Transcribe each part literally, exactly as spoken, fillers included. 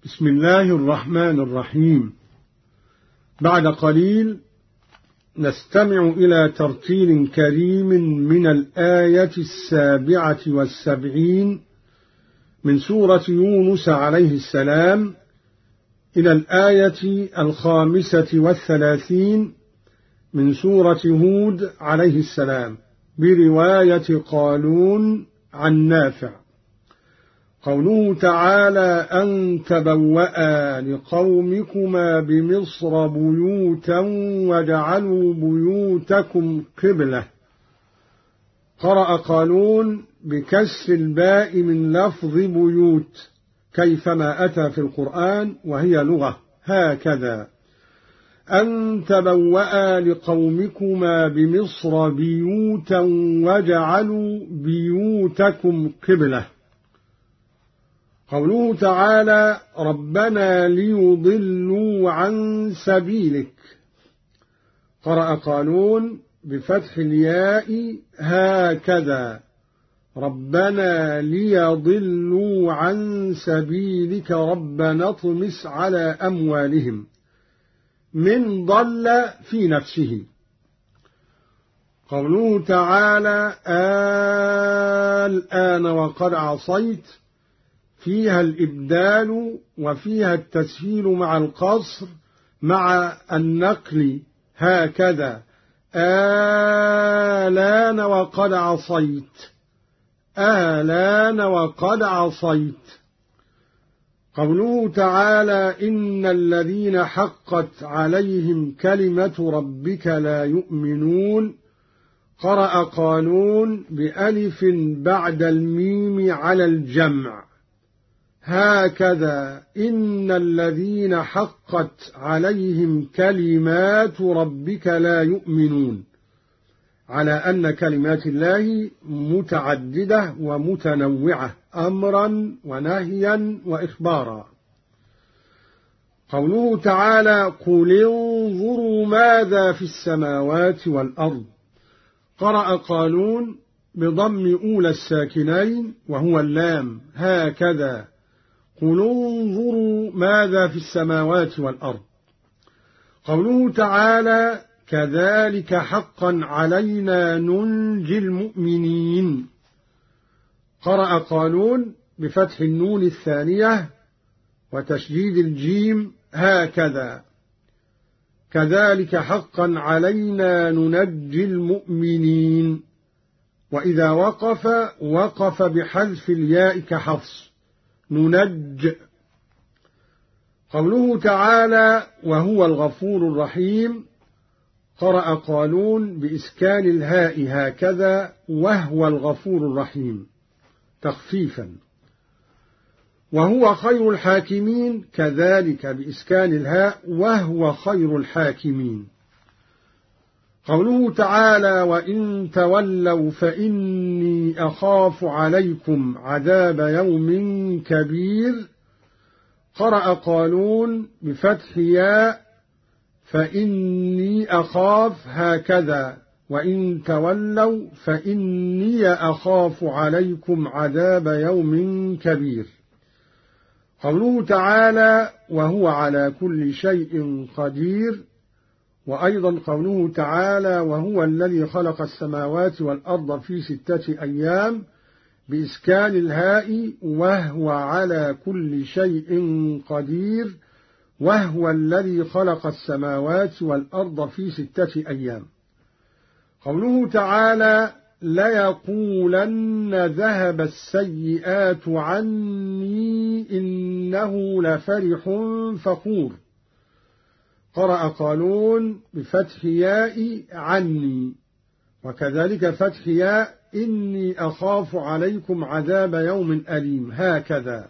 بسم الله الرحمن الرحيم. بعد قليل نستمع إلى ترتيل كريم من الآية السابعة والسبعين من سورة يونس عليه السلام إلى الآية الخامسة والثلاثين من سورة هود عليه السلام برواية قالون عن نافع. قوله تعالى: أن تبوأ لقومكما بمصر بيوتا وجعلوا بيوتكم قبلة. قرأ قالون بكسر الباء من لفظ بيوت كيفما أتى في القرآن وهي لغة هكذا: أن تبوأ لقومكما بمصر بيوتا وجعلوا بيوتكم قبلة. قوله تعالى: ربنا ليضلوا عن سبيلك. قرأ قالون بفتح الياء هكذا: ربنا ليضلوا عن سبيلك ربنا اطمس على أموالهم. من ضل في نفسه. قوله تعالى: الآن وقد عصيت، فيها الإبدال وفيها التسهيل مع القصر مع النقل هكذا: آلان وقد عصيت، آلان وقد عصيت. قوله تعالى: إن الذين حقت عليهم كلمة ربك لا يؤمنون. قرأ قالون بألف بعد الميم على الجمع هكذا: إن الذين حقت عليهم كلمات ربك لا يؤمنون، على أن كلمات الله متعددة ومتنوعة أمرا ونهيا وإخبارا. قوله تعالى: قل انظروا ماذا في السماوات والأرض. قرأ قالون بضم أولى الساكنين وهو اللام هكذا: قل انظروا ماذا في السماوات والأرض. قوله تعالى: كذلك حقا علينا ننجي المؤمنين. قرأ قالون بفتح النون الثانية وتشديد الجيم هكذا: كذلك حقا علينا ننجي المؤمنين. وإذا وقف وقف بحذف الياء كحفص: ننج. قوله تعالى: وهو الغفور الرحيم. قرأ قالون بإسكان الهاء هكذا: وهو الغفور الرحيم تخفيفا. وهو خير الحاكمين كذلك بإسكان الهاء: وهو خير الحاكمين. قوله تعالى: وإن تولوا فإني أخاف عليكم عذاب يوم كبير. قرأ قالون بفتح ياء فإني أخاف هكذا: وإن تولوا فإني أخاف عليكم عذاب يوم كبير. قوله تعالى: وهو على كل شيء قدير. وأيضا قوله تعالى: وهو الذي خلق السماوات والأرض في ستة أيام بإسكان الهاء: وهو على كل شيء قدير. وهو الذي خلق السماوات والأرض في ستة أيام. قوله تعالى: ليقولن ذهب السيئات عني إنه لفرح فخور. قرأ قالون بفتح ياء عني وكذلك فتح ياء إني أخاف عليكم عذاب يوم أليم هكذا: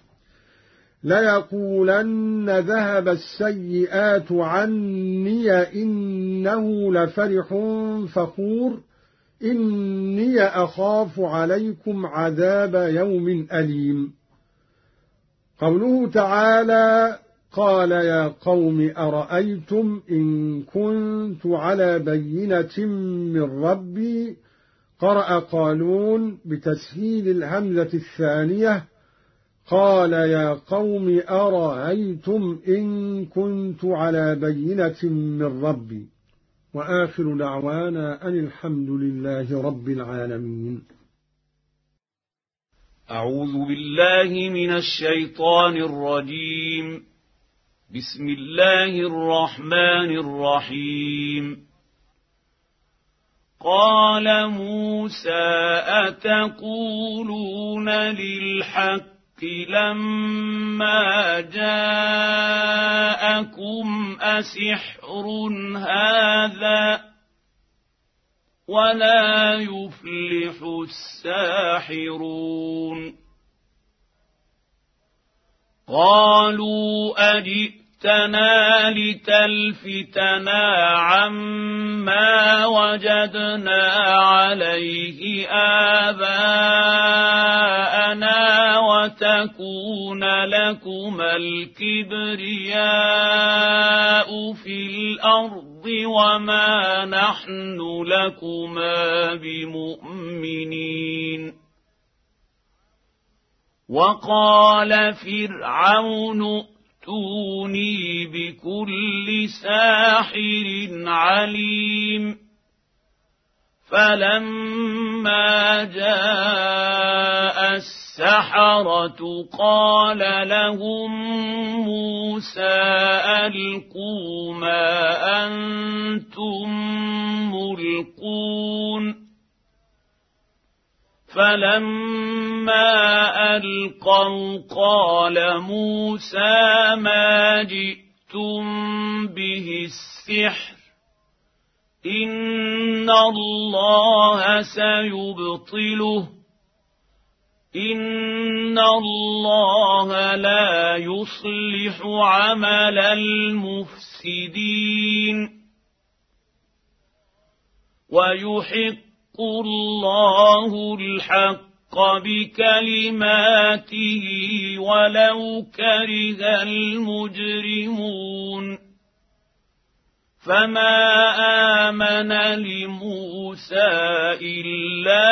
ليقولن ذهب السيئات عني إنه لفرح فخور إني أخاف عليكم عذاب يوم أليم. قوله تعالى: قال يا قوم أرأيتم إن كنت على بينة من ربي. قرأ قالون بتسهيل الهمزة الثانية قال يا قوم أرأيتم إن كنت على بينة من ربي وآخر دعوانا أن الحمد لله رب العالمين. أعوذ بالله من الشيطان الرجيم. بسم الله الرحمن الرحيم. قال موسى أتقولون للحق لما جاءكم أسحر هذا ولا يفلح الساحرون. قالوا أجئتنا لتلفتنا عما وجدنا عليه آباءنا وتكون لكما الكبرياء في الأرض وما نحن لكما بمؤمنين. وقال فرعون ائتوني بكل ساحر عليم. فلما جاء السحرة قال لهم موسى ألقوا ما أنتم ملقون. فلما ألقوا قال موسى ما جئتم به السحر إن الله سيبطله إن الله لا يصلح عمل المفسدين ويحق الله الحق بكلماته ولو كره المجرمون. فما آمن لموسى إلا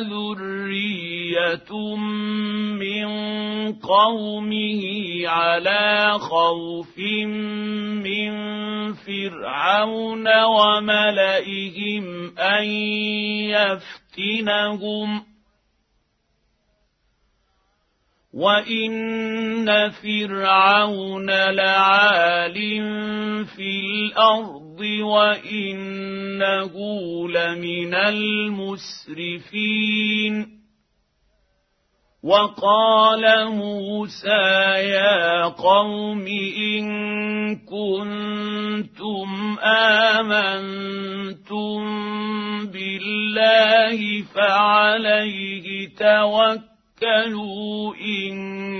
ذرية من قومه على خوف من فرعون وملئهم أن يفتنهم وإن فرعون لعال في الأرض وإنه لمن المسرفين. وقال موسى يا قوم إن كنتم آمنتم بالله فعليه توكلوا إن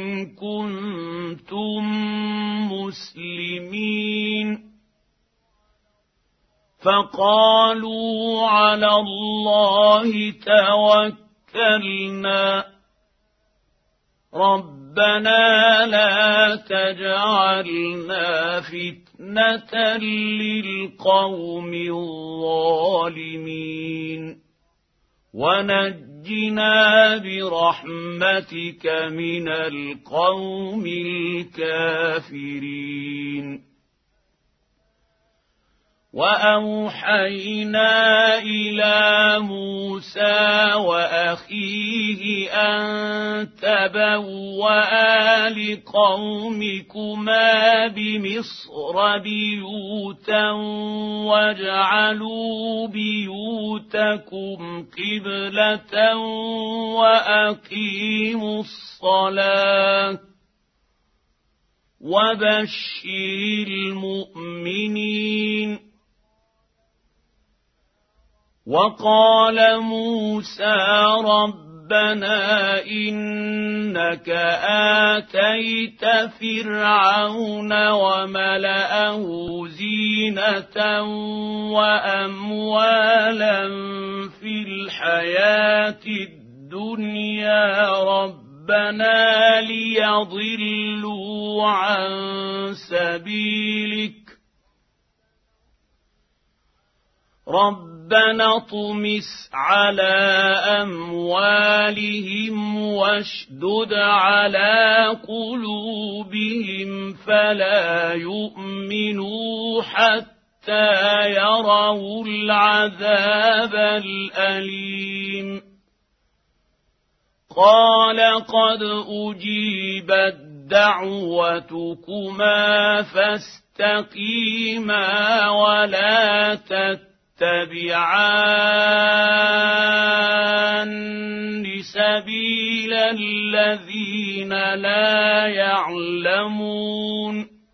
كنتم مسلمين. فقالوا على الله توكلنا ربنا لا تجعلنا فتنة للقوم الظالمين ونجنا برحمتك من القوم الكافرين. وأوحينا إلى موسى وأخيه أن تبوأ لقومكما بمصر بيوتا واجعلوا بيوتكم قبلة وأقيموا الصلاة وبشر المؤمنين. وقال موسى ربنا إنك آتيت فرعون وملأه زينة وأموالا في الحياة الدنيا ربنا ليضلوا عن سبيلك ربنا اطمس على أموالهم واشدد على قلوبهم فلا يؤمنوا حتى يروا العذاب الأليم قال قد أجيبت دعوتكما فاستقيما ولا تتبعان سبيل الذين لا يعلمون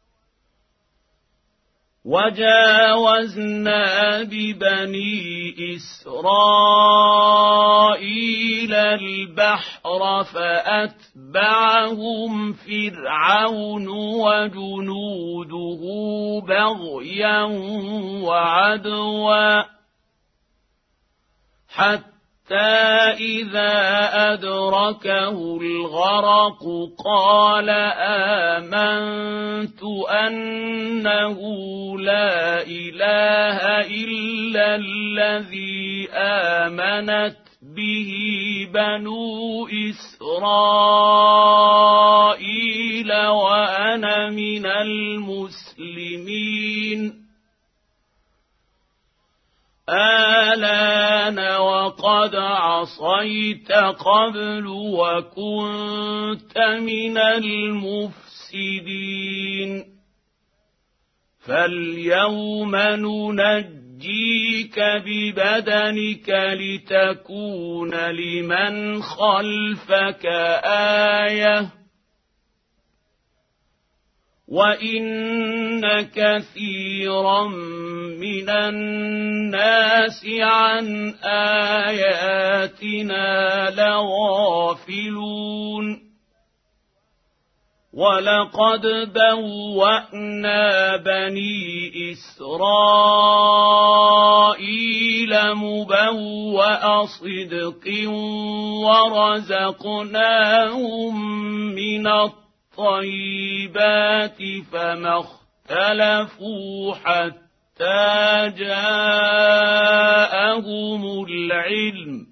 وجاوزنا ببني إسرائيل البحر فأتبعهم فرعون وجنوده بغيا وعدوا حتى إذا أدركه الغرق قال آمنت أنه لا إله إلا الذي آمنت به بنو إسرائيل وأنا من المسلمين آلان وقد عصيت قبل وكنت من المفسدين فاليوم ننجيك ببدنك لتكون لمن خلفك آية وإن كثيرا من الناس عن آياتنا لغافلون ولقد بوأنا بني إسرائيل مبوأ صدق ورزقناهم من الطيبات فما اختلفوا حتى جاءهم العلم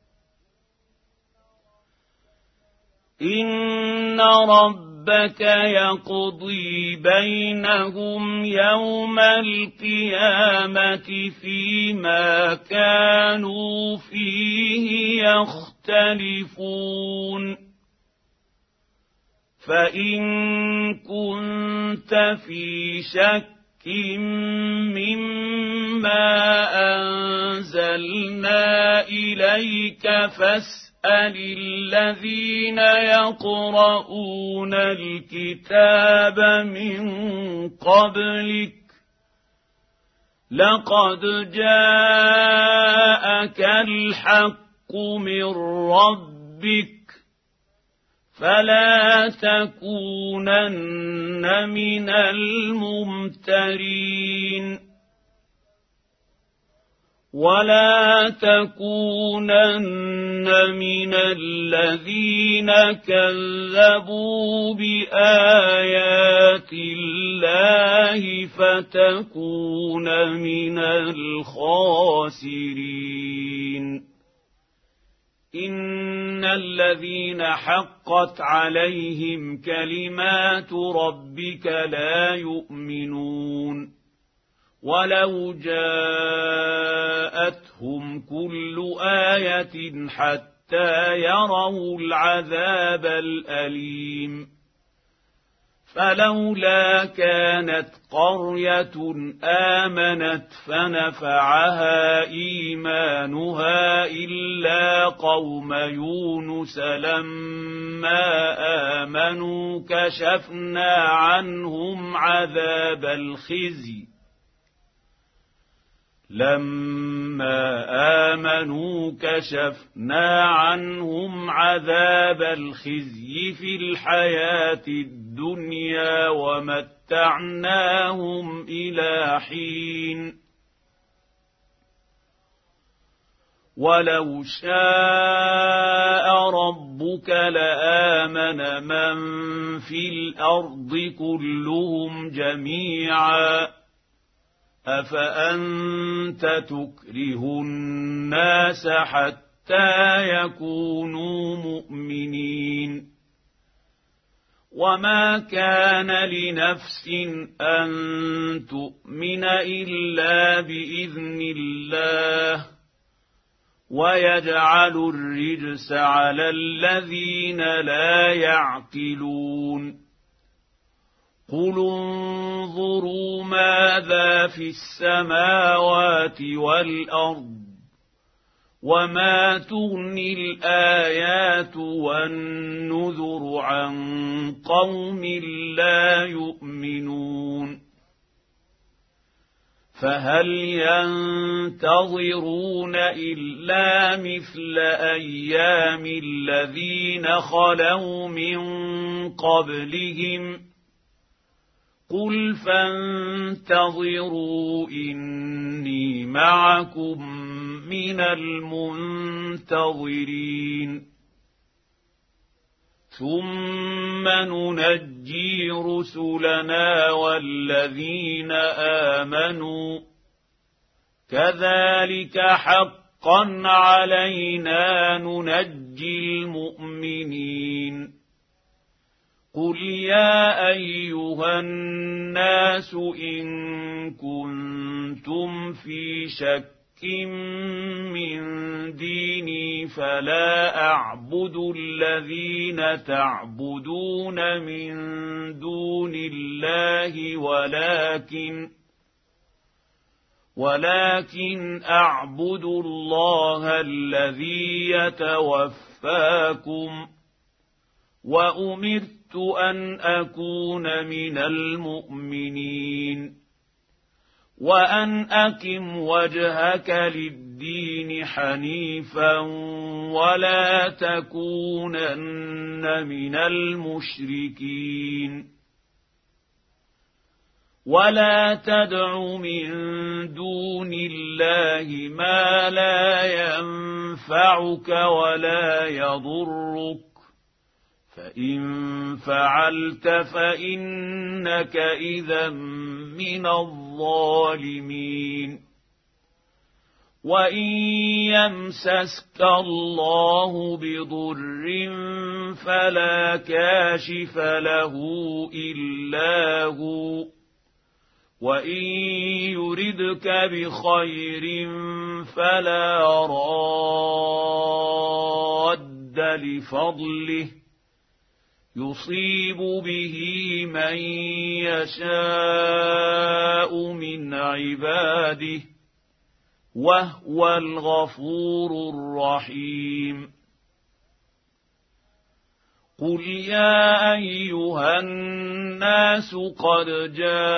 إن ربك يقضي بينهم يوم القيامة فيما كانوا فيه يختلفون فإن كنت في شك مما أنزلنا إليك فاسأل الذين يقرؤون الكتاب من قبلك لقد جاءك الحق من ربك فلا تكونن من الممترين ولا تكونن من الذين كذبوا بآيات الله فتكون من الخاسرين إن الذين حقت عليهم كلمات ربك لا يؤمنون ولو جاءتهم كل آية حتى يروا العذاب الأليم فلولا كانت قرية آمنت فنفعها إيمانها إلا قوم يونس لما آمنوا كشفنا عنهم عذاب الخزي لما آمنوا كشفنا عنهم عذاب الخزي في الحياة الدنيا ومتعناهم إلى حين ولو شاء ربك لآمن من في الأرض كلهم جميعا أفأنت تكره الناس حتى يكونوا مؤمنين وما كان لنفس أن تؤمن إلا بإذن الله ويجعل الرجس على الذين لا يعقلون قل انظروا ماذا في السماوات والأرض وما تغني الآيات والنذر عن قوم لا يؤمنون فهل ينتظرون إلا مثل أيام الذين خلوا من قبلهم قل فانتظروا إني معكم من المنتظرين ثم ننجي رسلنا والذين آمنوا كذلك حقا علينا ننجي المؤمنين قل يا أيها الناس إن كنتم في شك من ديني فلا أعبد الذين تعبدون من دون الله ولكن ولكن أعبد الله الذي يتوفاكم وأمرت أن أكون من المؤمنين وأن أقم وجهك للدين حنيفا ولا تكونن من المشركين ولا تدع من دون الله ما لا ينفعك ولا يضرك فإن فعلت فإنك إذا من الظالمين وإن يمسسك الله بضر فلا كاشف له إلا هو وإن يردك بخير فلا راد لفضله يصيب به من يشاء من عباده وهو الغفور الرحيم قل يا أيها الناس قد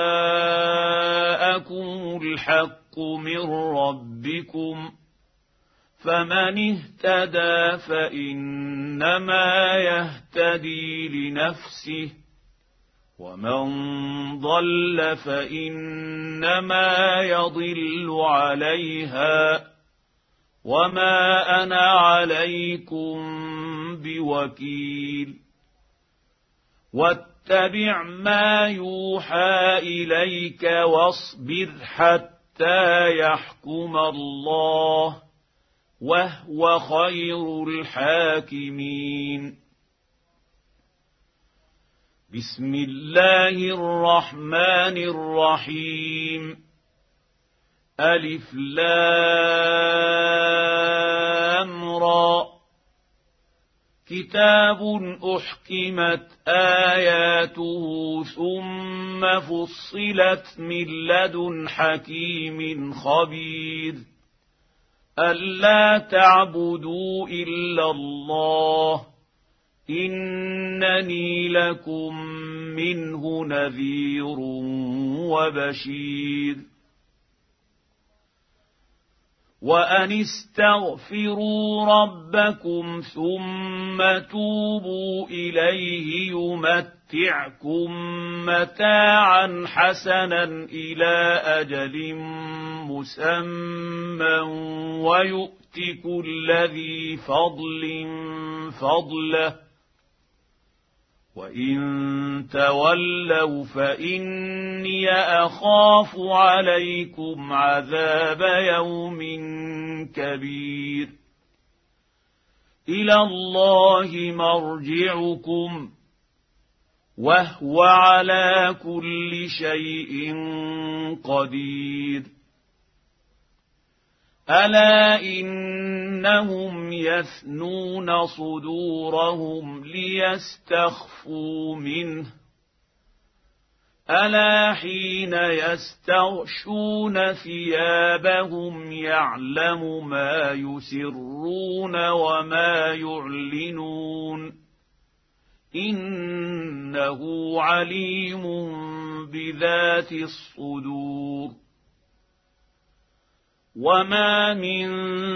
جاءكم الحق من ربكم فمن اهتدى فإنما يهتدي لنفسه ومن ضل فإنما يضل عليها وما أنا عليكم بوكيل واتبع ما يوحى إليك واصبر حتى يحكم الله وهو خير الحاكمين بسم الله الرحمن الرحيم ألف لام را كتاب أحكمت آياته ثم فصلت من لدن حكيم خبير ألا تعبدوا إلا الله إنني لكم منه نذير وبشير وأن استغفروا ربكم ثم توبوا إليه يمتعكم متاعا حسنا إلى أجل مسمى ويؤت كل ذي فضل فضله وإن تولوا فإني أخاف عليكم عذاب يوم كبير إلى الله مرجعكم وهو على كل شيء قدير ألا إنهم يثنون صدورهم ليستخفوا منه ألا حين يستغشون ثيابهم يعلم ما يسرون وما يعلنون إنه عليم بذات الصدور وما من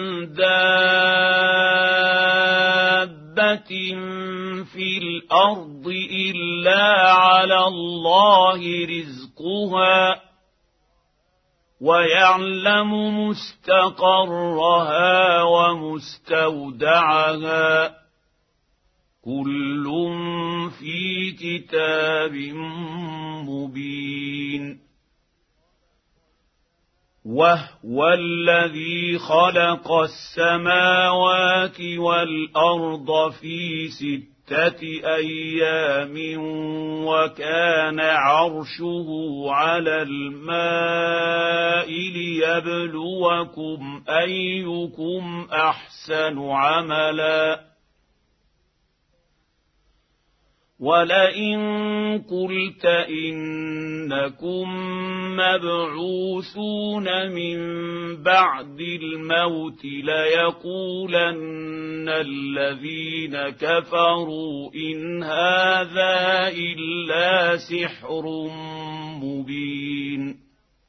دابة في الأرض إلا على الله رزقها ويعلم مستقرها ومستودعها كل في كتاب مبين وهو الذي خلق السماوات والأرض في ستة أيام وكان عرشه على الماء ليبلوكم أيكم أحسن عملا ولئن قلت إنكم مبعوثون من بعد الموت ليقولن الذين كفروا إن هذا إلا سحر مبين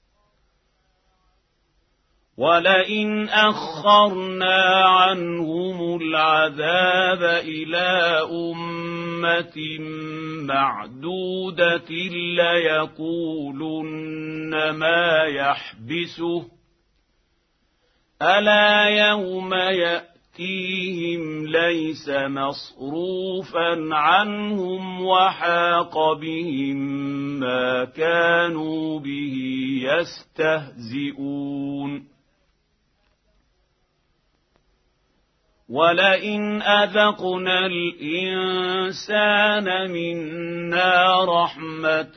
ولئن أخرنا عنهم العذاب إلى أمة معدودة ليقولن ما يحبسه ألا يوم يأتيهم ليس مصروفا عنهم وحاق بهم ما كانوا به يستهزئون ولئن أذقنا الإنسان منا رحمة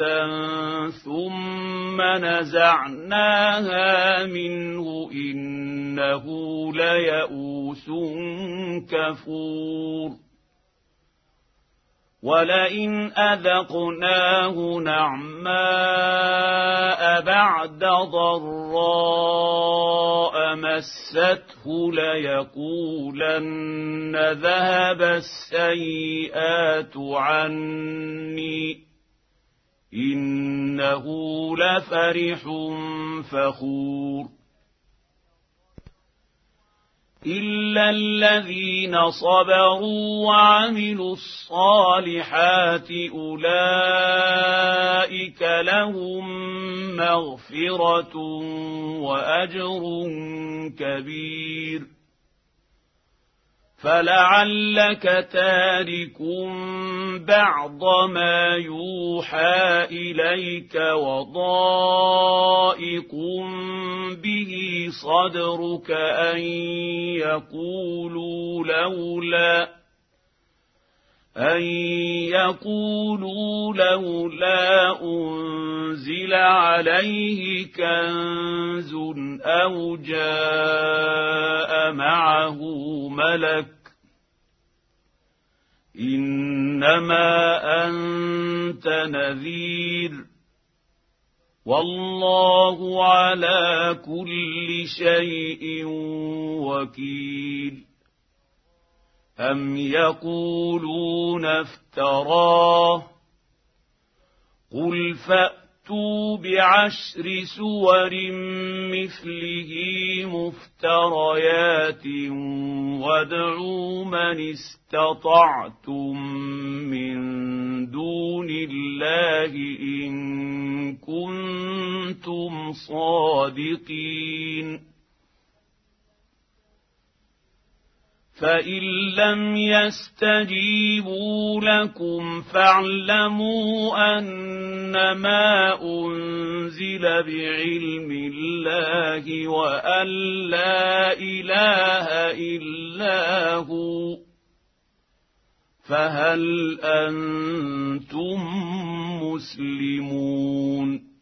ثم نزعناها منه إنه ليئوس كفور ولئن أذقناه نعماء بعد ضراء مسته ليقولن ذهب السيئات عني إنه لفرح فخور إلا الذين صبروا وعملوا الصالحات أولئك لهم مغفرة وأجر كبير فلعلك تارك بعض ما يوحى إليك وضائق به صدرك أن يقولوا لولا أن يقولوا لولا أنزل عليه كنز أو جاء معه ملك إنما أنت نذير والله على كل شيء وكيل أم يقولون افتراه قل فأتوا بعشر سور مثله مفتريات وادعوا من استطعتم من دون الله إن كنتم صادقين فإن لم يستجيبوا لكم فاعلموا أنما أنزل بعلم الله وأن لا إله إلا هو، فهل أنتم مسلمون؟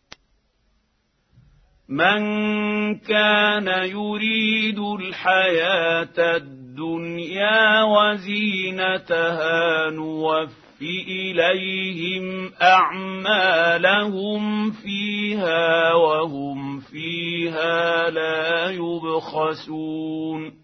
من كان يريد الحياة الدنيا وزينتها نوف إليهم أعمالهم فيها وهم فيها لا يبخسون.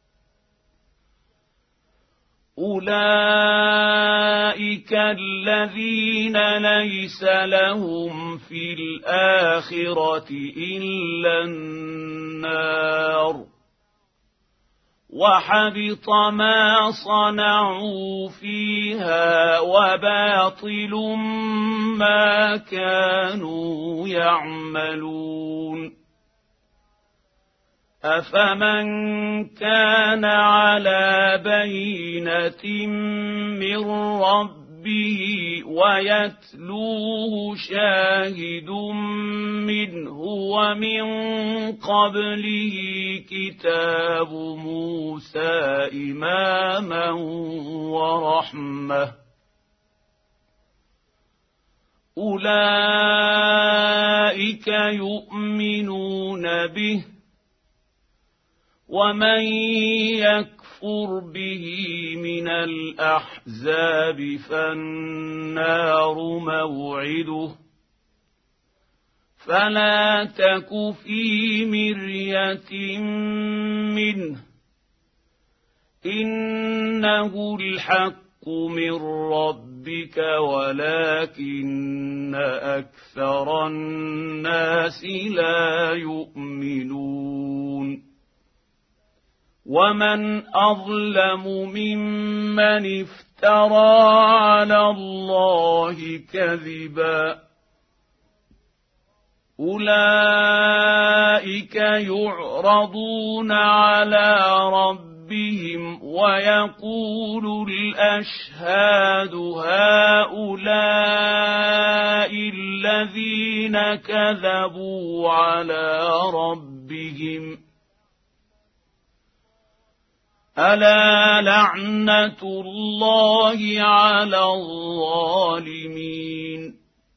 أولئك الذين ليس لهم في الآخرة إلا النار، وحبط ما صنعوا فيها وباطل ما كانوا يعملون. أفمن كان على بينة من ربه ويتلوه شاهد منه ومن قبله كتاب موسى إماما ورحمة، أولئك يؤمنون به، ومن يكفر به من الأحزاب فالنار موعده، فلا تك في مرية منه، إنه الحق من ربك ولكن أكثر الناس لا يؤمنون. ومن أظلم ممن افترى على الله كذبا، أولئك يعرضون على ربهم ويقول الأشهاد هؤلاء الذين كذبوا على ربهم، ألا لعنة الله على الظالمين،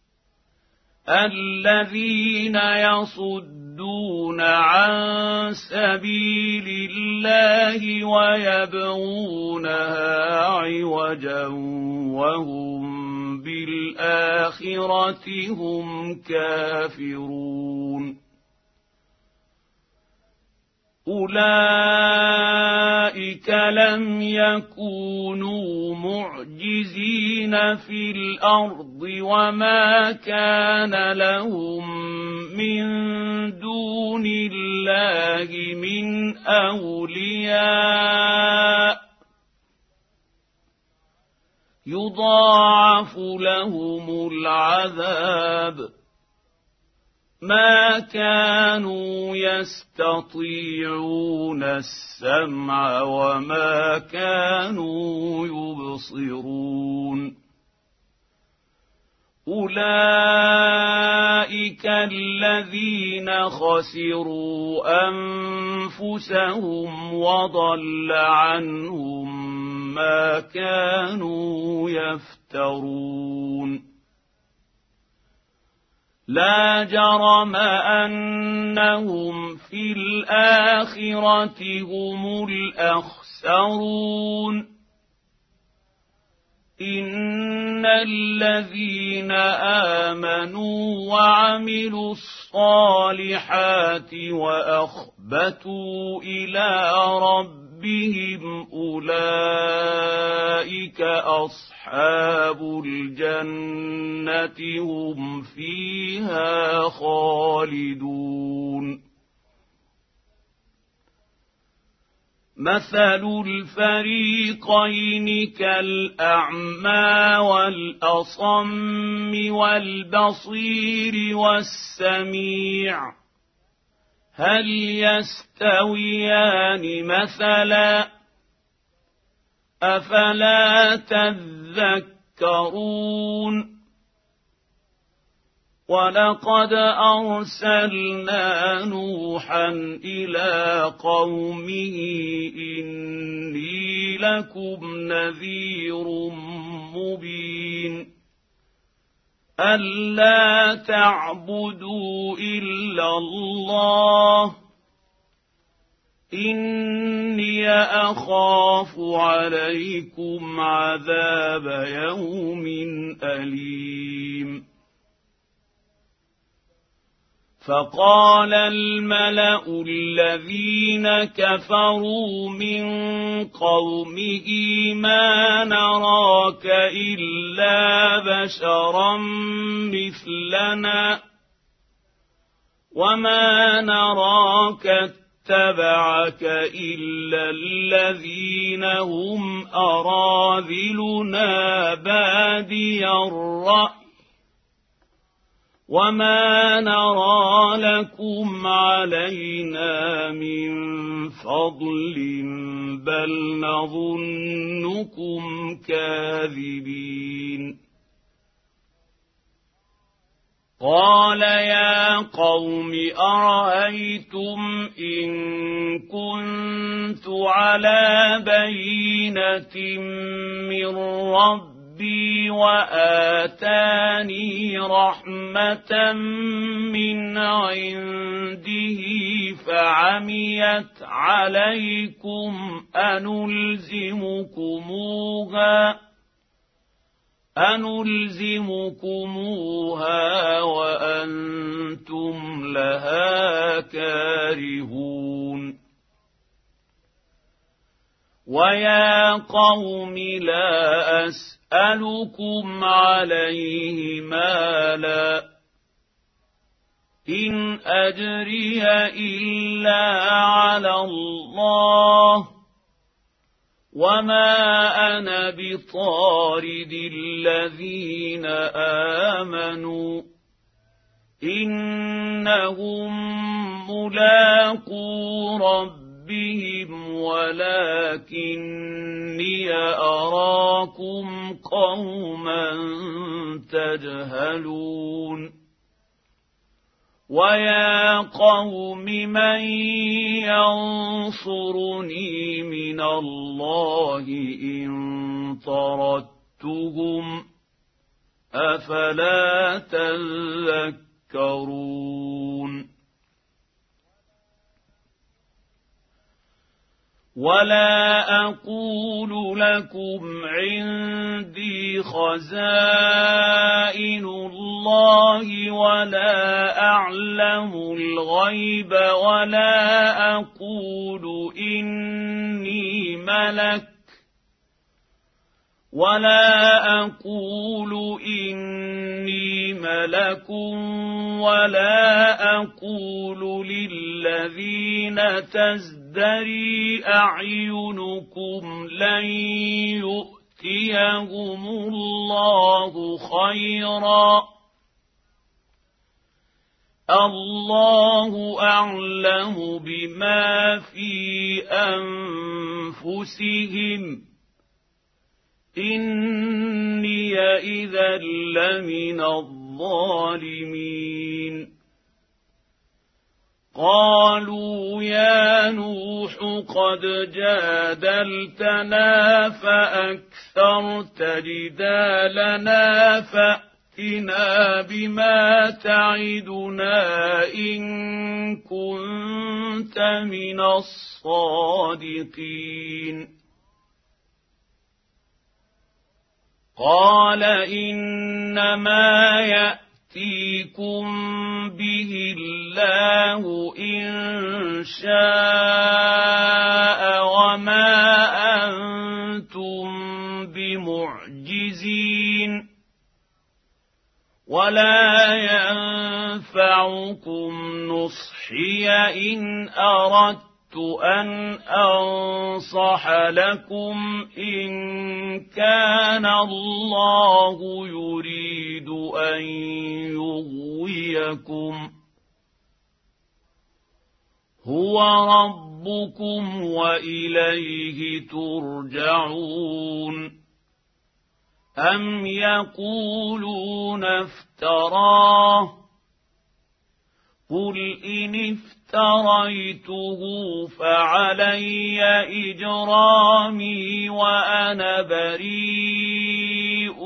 الذين يصدون عن سبيل الله ويبغونها عوجا وهم بالآخرة هم كافرون. أولئك لم يكونوا معجزين في الأرض وما كان لهم من دون الله من أولياء، يضاعف لهم العذاب، ما كانوا يستطيعون السمع وما كانوا يبصرون. أولئك الذين خسروا أنفسهم وضل عنهم ما كانوا يفترون. لا جرم أنهم في الآخرة هم الأخسرون. إن الذين آمنوا وعملوا الصالحات وأخبتوا إلى ربهم أولئك أصحاب الجنة هم فيها خالدون. مثل الفريقين كالأعمى والأصم والبصير والسميع، هل يستويان مثلا؟ أفلا تذكرون ولقد أرسلنا نوحا إلى قومه إني لكم نذير مبين ألا تعبدوا إلا الله إني أخاف عليكم عذاب يوم أليم فقال الملأ الذين كفروا من قومه ما نراك إلا بشرا مثلنا وما نراك اتبعك إلا الذين هم أراذلنا بادي الرأي وما نرى لكم علينا من فضل بل نظنكم كاذبين قال يا قوم أرأيتم إن كنت على بينة من ربي ربي وآتاني رحمة من عنده فعميت عليكم أنلزمكموها أنلزمكموها وأنتم لها كارهون ويا قوم لا أسألكم عليه مالا إن أجري إلا على الله وما أنا بطارد الذين آمنوا إنهم ملاقو ربهم بهم ولكني أراكم قوما تجهلون ويا قوم من ينصرني من الله إن طردتهم أفلا تذكرون ولا أقول لكم عندي خزائن الله ولا أعلم الغيب ولا أقول إني ملك ولا أقول إني ملك ولا أقول للذين تزدري أعينكم لن يؤتيهم الله خيرا الله أعلم بما في أنفسهم إني إذا لمن الظالمين قالوا يا نوح قد جادلتنا فأكثرت جدالنا فأتنا بما تعدنا إن كنت من الصادقين قال إنما يأتيكم به الله إن شاء وما أنتم بمعجزين ولا ينفعكم نصحي إن أردت أن أنصح لكم إن كان الله يريد أن يغويكم هو رب ربكم وإليه ترجعون أم يقولون افتراه قل إن افتريته فعلي إجرامي وأنا بريء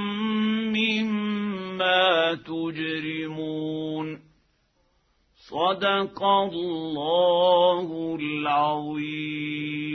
مما تجرمون صدق الله العظيم.